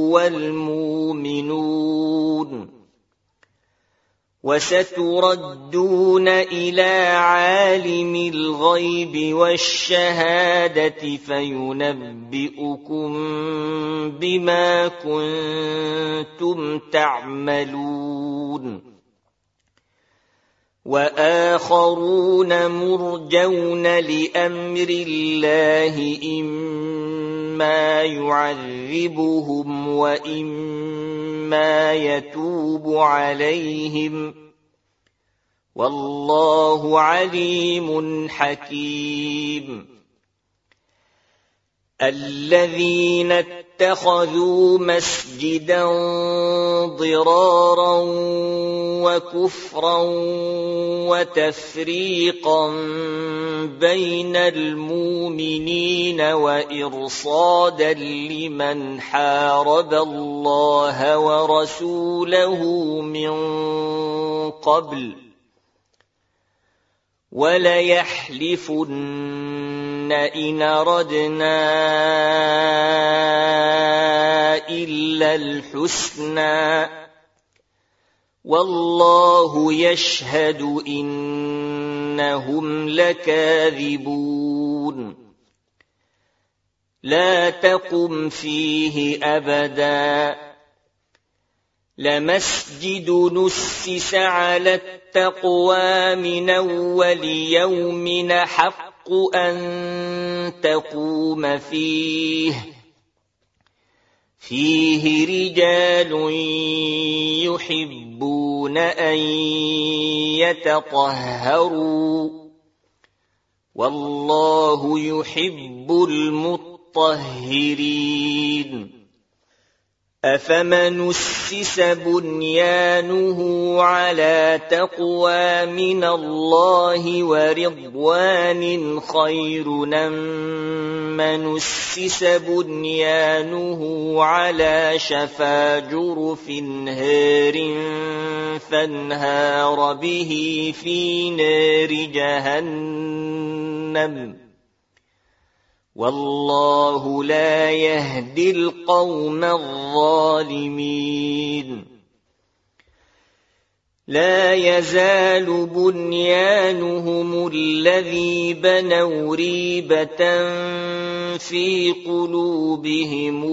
والمؤمنون وستردون إلى عالم الغيب والشهادة فينبئكم بما كنتم تعملون وآخرون مرجون لأمر الله إما يعذبهم وإما يتوب عليهم والله عليم حكيم الذين اتخذوا مسجدا ضرارا وكفرا وتفريقا بين المؤمنين وإرصادا لمن حارب الله ورسوله من قبل وَلَيَحْلِفُنَّ إِنْ أَرَدْنَا إِلَّا الْحُسْنَى وَاللَّهُ يَشْهَدُ إِنَّهُمْ لَكَاذِبُونَ لَا تَقُمْ فِيهِ أَبَدًا لَمَسْجِدٌ نُسِّسَ عَلَى التَّقْوَى مِنْ أَوَّلِ يَوْمٍ أَحَقُّ أَنْ تَقُومَ فِيهِ فِيهِ رِجَالٌ يُحِبُّونَ أَنْ يَتَطَهَّرُوا وَاللَّهُ يُحِبُّ الْمُطَّهِّرِينَ أَفَمَنْ أُسِّسَ بُنْيَانُهُ عَلَى تَقْوَى مِنَ اللَّهِ وَرِضْوَانٍ خَيْرٌ أَمْ مَنْ أُسِّسَ بُنْيَانُهُ عَلَى شَفَا جُرُفٍ هَارٍ فَانْهَارَ بِهِ فِي نَارِ جَهَنَّمَ وَاللَّهُ لَا يَهْدِي الْقَوْمَ الظَّالِمِينَ لَا يَزَالُ بُنْيَانُهُمُ الَّذِي بَنَوْا رِيبَةً فِي قُلُوبِهِمْ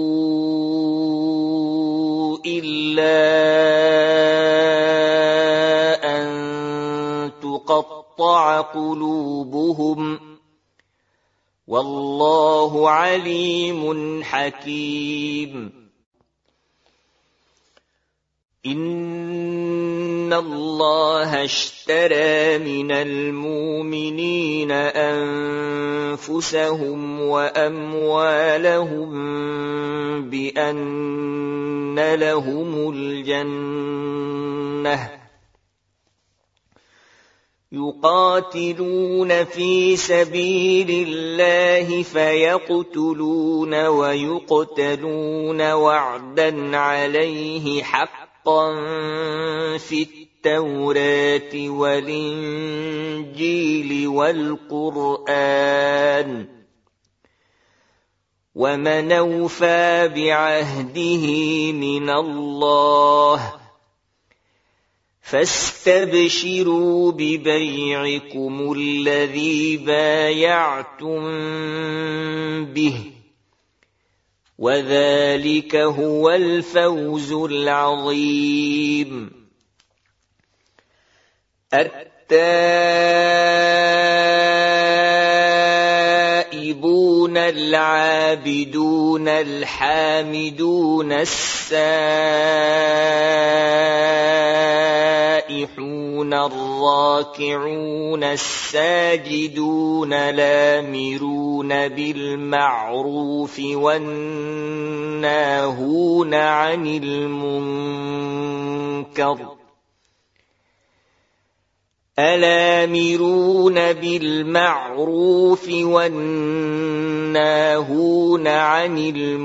إِلَّا أَن تُقَطَّعَ قُلُوبُهُمْ وَاللَّهُ عَلِيمٌ حَكِيمٌ إِنَّ اللَّهَ اشْتَرَى مِنَ الْمُؤْمِنِينَ أَنفُسَهُمْ وَأَمْوَالَهُم بِأَنَّ لَهُمُ الْجَنَّةَ يُقَاتِلُونَ فِي سَبِيلِ اللَّهِ فَيَقْتُلُونَ وَيُقْتَلُونَ وَعْدًا عَلَيْهِ حَقًّا فِي التَّوْرَاةِ وَالْإِنْجِيلِ وَالْقُرْآنِ وَمَنْ أَوْفَى بِعَهْدِهِ مِنَ اللَّهِ فَاسْتَبْشِرُوا بِبَيْعِكُمُ الَّذِي بَايَعْتُمْ بِهِ وَذَلِكَ هُوَ الْفَوْزُ الْعَظِيمُ التائبون العابدون الحامدون السائحون الراكعون الساجدون الآمرون بالمعروف والناهون عن المنكر الآمرون بالمعروف والناهون عن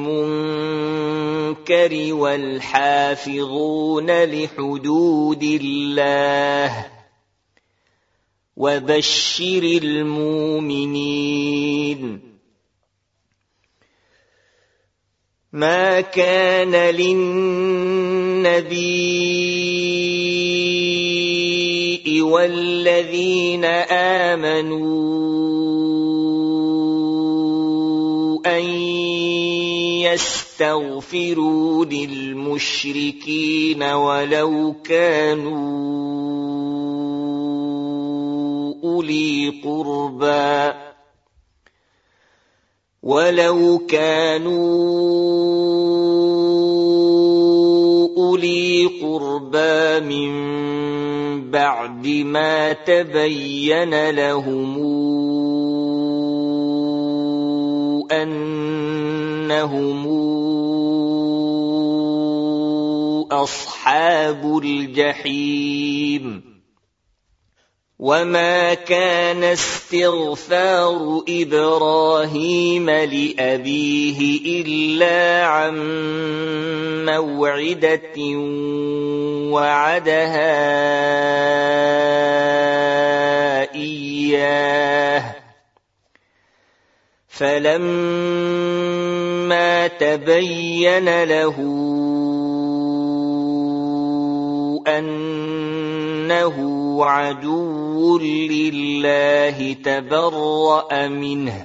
المنكر والحافظون لحدود الله وبشر المؤمنين ما كان للنبي وَالَّذِينَ آمَنُوا أَن يَسْتَغْفِرُوا لِلْمُشْرِكِينَ وَلَوْ كَانُوا أُولِي قُرْبَى وَلَوْ كَانُوا أُولِي قُرْبَى مِنْ بَعْدِ مَا تَبَيَّنَ لَهُمْ أَنَّهُمْ أَصْحَابُ الْجَحِيمِ وَمَا كَانَ اسْتِغْفَارُ إِبْرَاهِيمَ لِأَبِيهِ إِلَّا عَن مَّوْعِدَةٍ وَعَدَهَا إِيَّاهُ إياه فلما تبين له أنه عدو لله تبرأ منه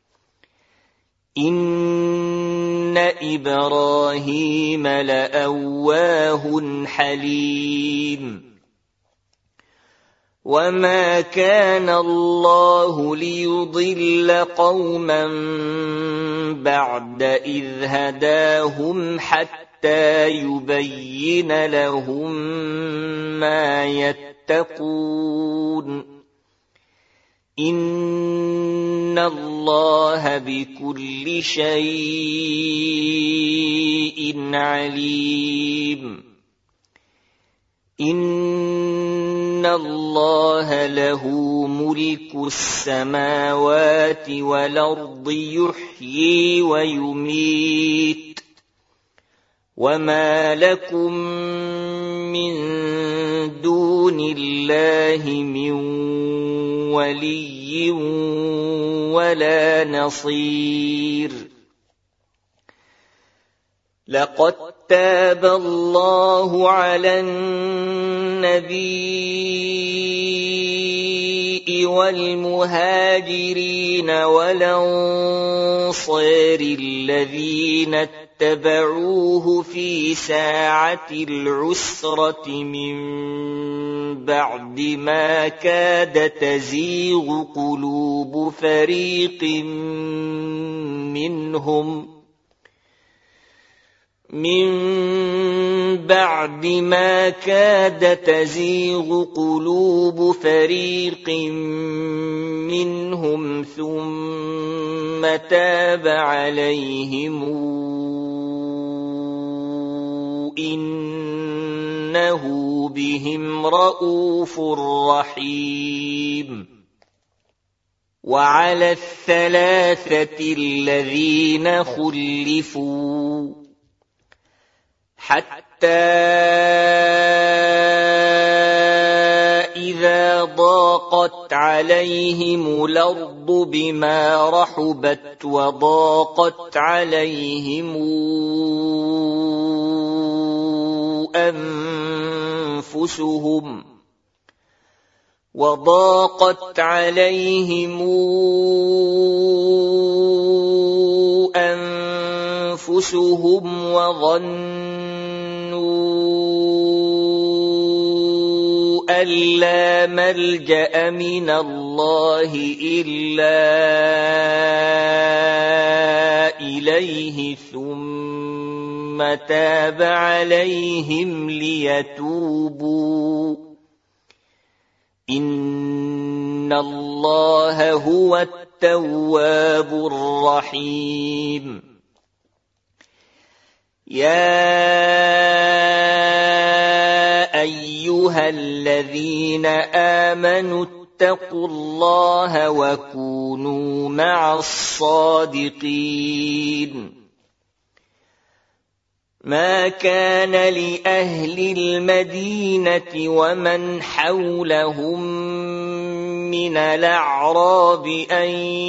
إن إبراهيم لأواه حليم وما كان الله ليضل قوما بعد إذ هداهم حتى يبين لهم ما يتقون إن الله بكل شيء عليم إن الله له ملك السماوات والأرض يحيي ويميت وما لكم من دون الله من ولي ولا نصير لقد تاب الله على النبي والمهاجرين والأنصار الذين اتبعوه في ساعة العسرة من بعد ما كاد تزيغ قلوب فريق منهم من بعد ما كاد تزيغ قلوب فريق منهم ثم تاب عليهم إنه بهم رءوف رحيم وعلى الثلاثة الذين خلفوا حتى إذا ضاقت عليهم الأرض بما رحبت وضاقت عليهم أنفسهم وضاقت عليهم أنفسهم وظنوا أن لا ملجأ من الله إلا إليه ثم تاب عليهم ليتوبوا إن الله هو التواب الرحيم يا أيها الذين آمنوا اتقوا الله وكونوا مع الصادقين ما كان لأهل المدينة ومن حولهم من الأعراب أن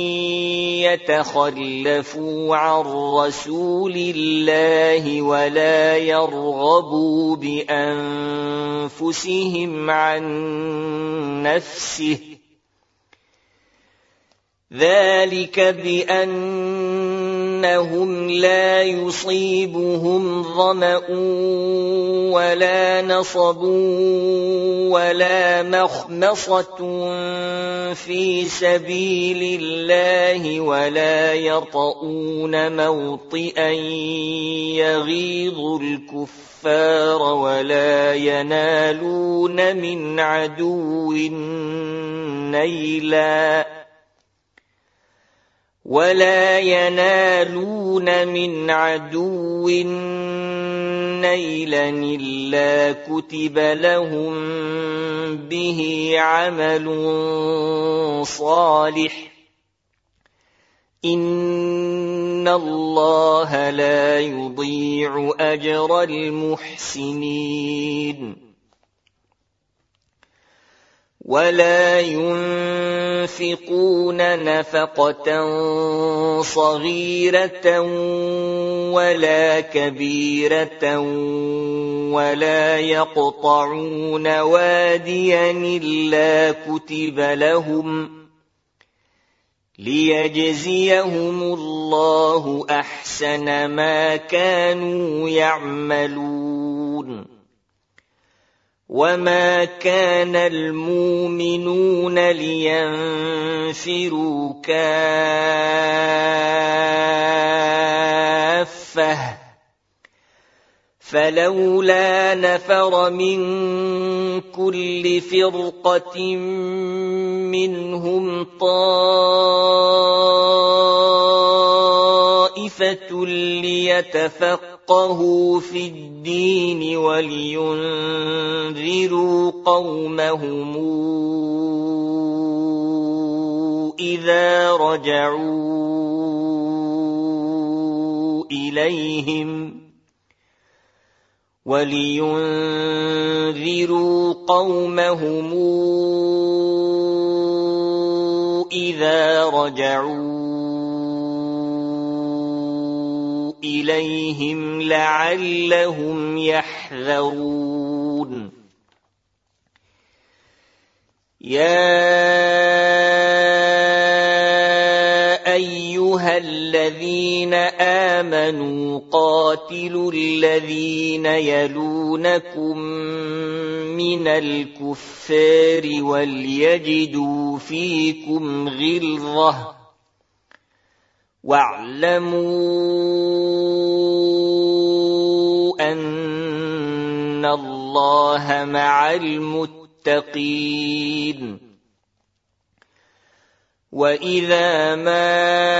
يتخلفوا عن رسول الله ولا يرغبوا بأنفسهم عن نفسه ذلك بأنهم لا يصيبهم ظمأ ولا نصب ولا مخمصة في سبيل الله ولا يطؤون موطئا يغيظ الكفار ولا ينالون من عدو نيلا ولا ينالون من عدو نيلا إلا كتب لهم به عمل صالح إن الله لا يضيع أجر المحسنين ولا ينفقون نفقة صغيرة ولا كبيرة ولا يقطعون واديا إلا كتب لهم ليجزيهم الله أحسن ما كانوا يعملون. وما كان المؤمنون لينفروا كافة فلولا نفر من كل فرقة منهم طائفة ليتفقهوا في الدين ولينذروا قومهم إذا رجعوا إليهم ولينذروا قومهم إذا رجعوا إليهم لعلهم يحذرون. يا أيها الذين آمنوا قاتلوا الذين يلونكم من الكفار وليجدوا فيكم غلظة واعلموا أن الله مع المتقين. وإذا ما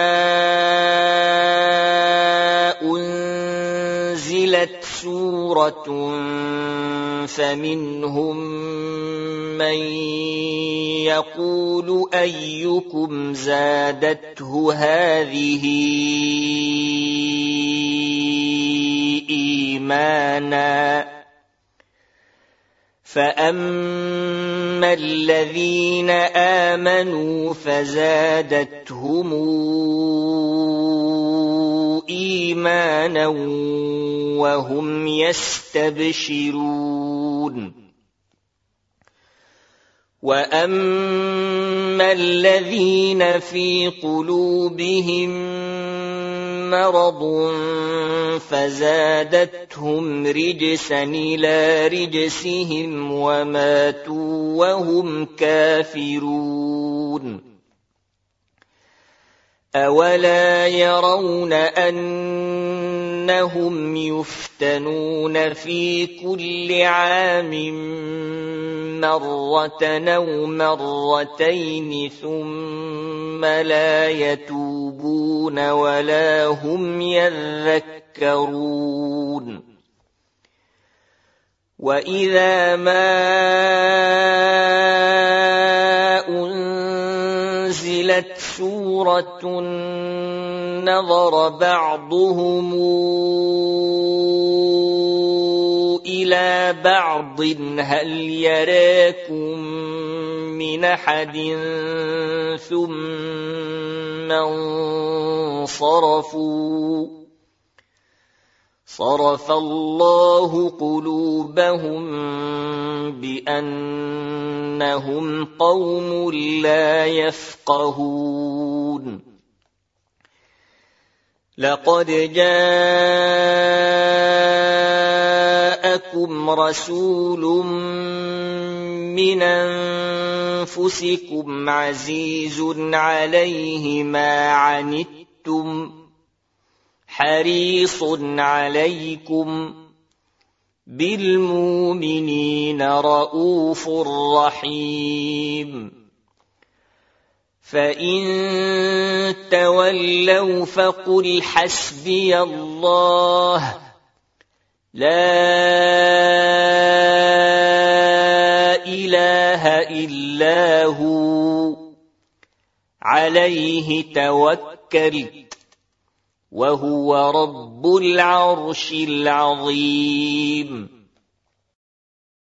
أنزلت سورة فمنهم من يقول أيكم زادته هذه إيمانا فأما الذين آمنوا فزادتهم إيمانا وهم يستبشرون. وأما الذين في قلوبهم مرض فزادتهم رجسا إلى رجسهم وماتوا وهم كافرون. أولا يرون أنهم يفتنون في كل عام مرة أو مرتين ثم لا يتوبون ولا هم يذكرون. وإذا ما أنزلت سورة نظر بعضهم إلى بعض هل يراكم من أحد ثم انصرفوا صرف الله قلوبهم بأنهم قوم لا يفقهون. لقد جاءكم رسول من أنفسكم عزيز عليه ما عنتم حريص عليكم بالمؤمنين رؤوف رحيم. فإن تولوا فقل حسبي الله لا إله إلا هو عليه توكلت وهو رب العرش العظيم.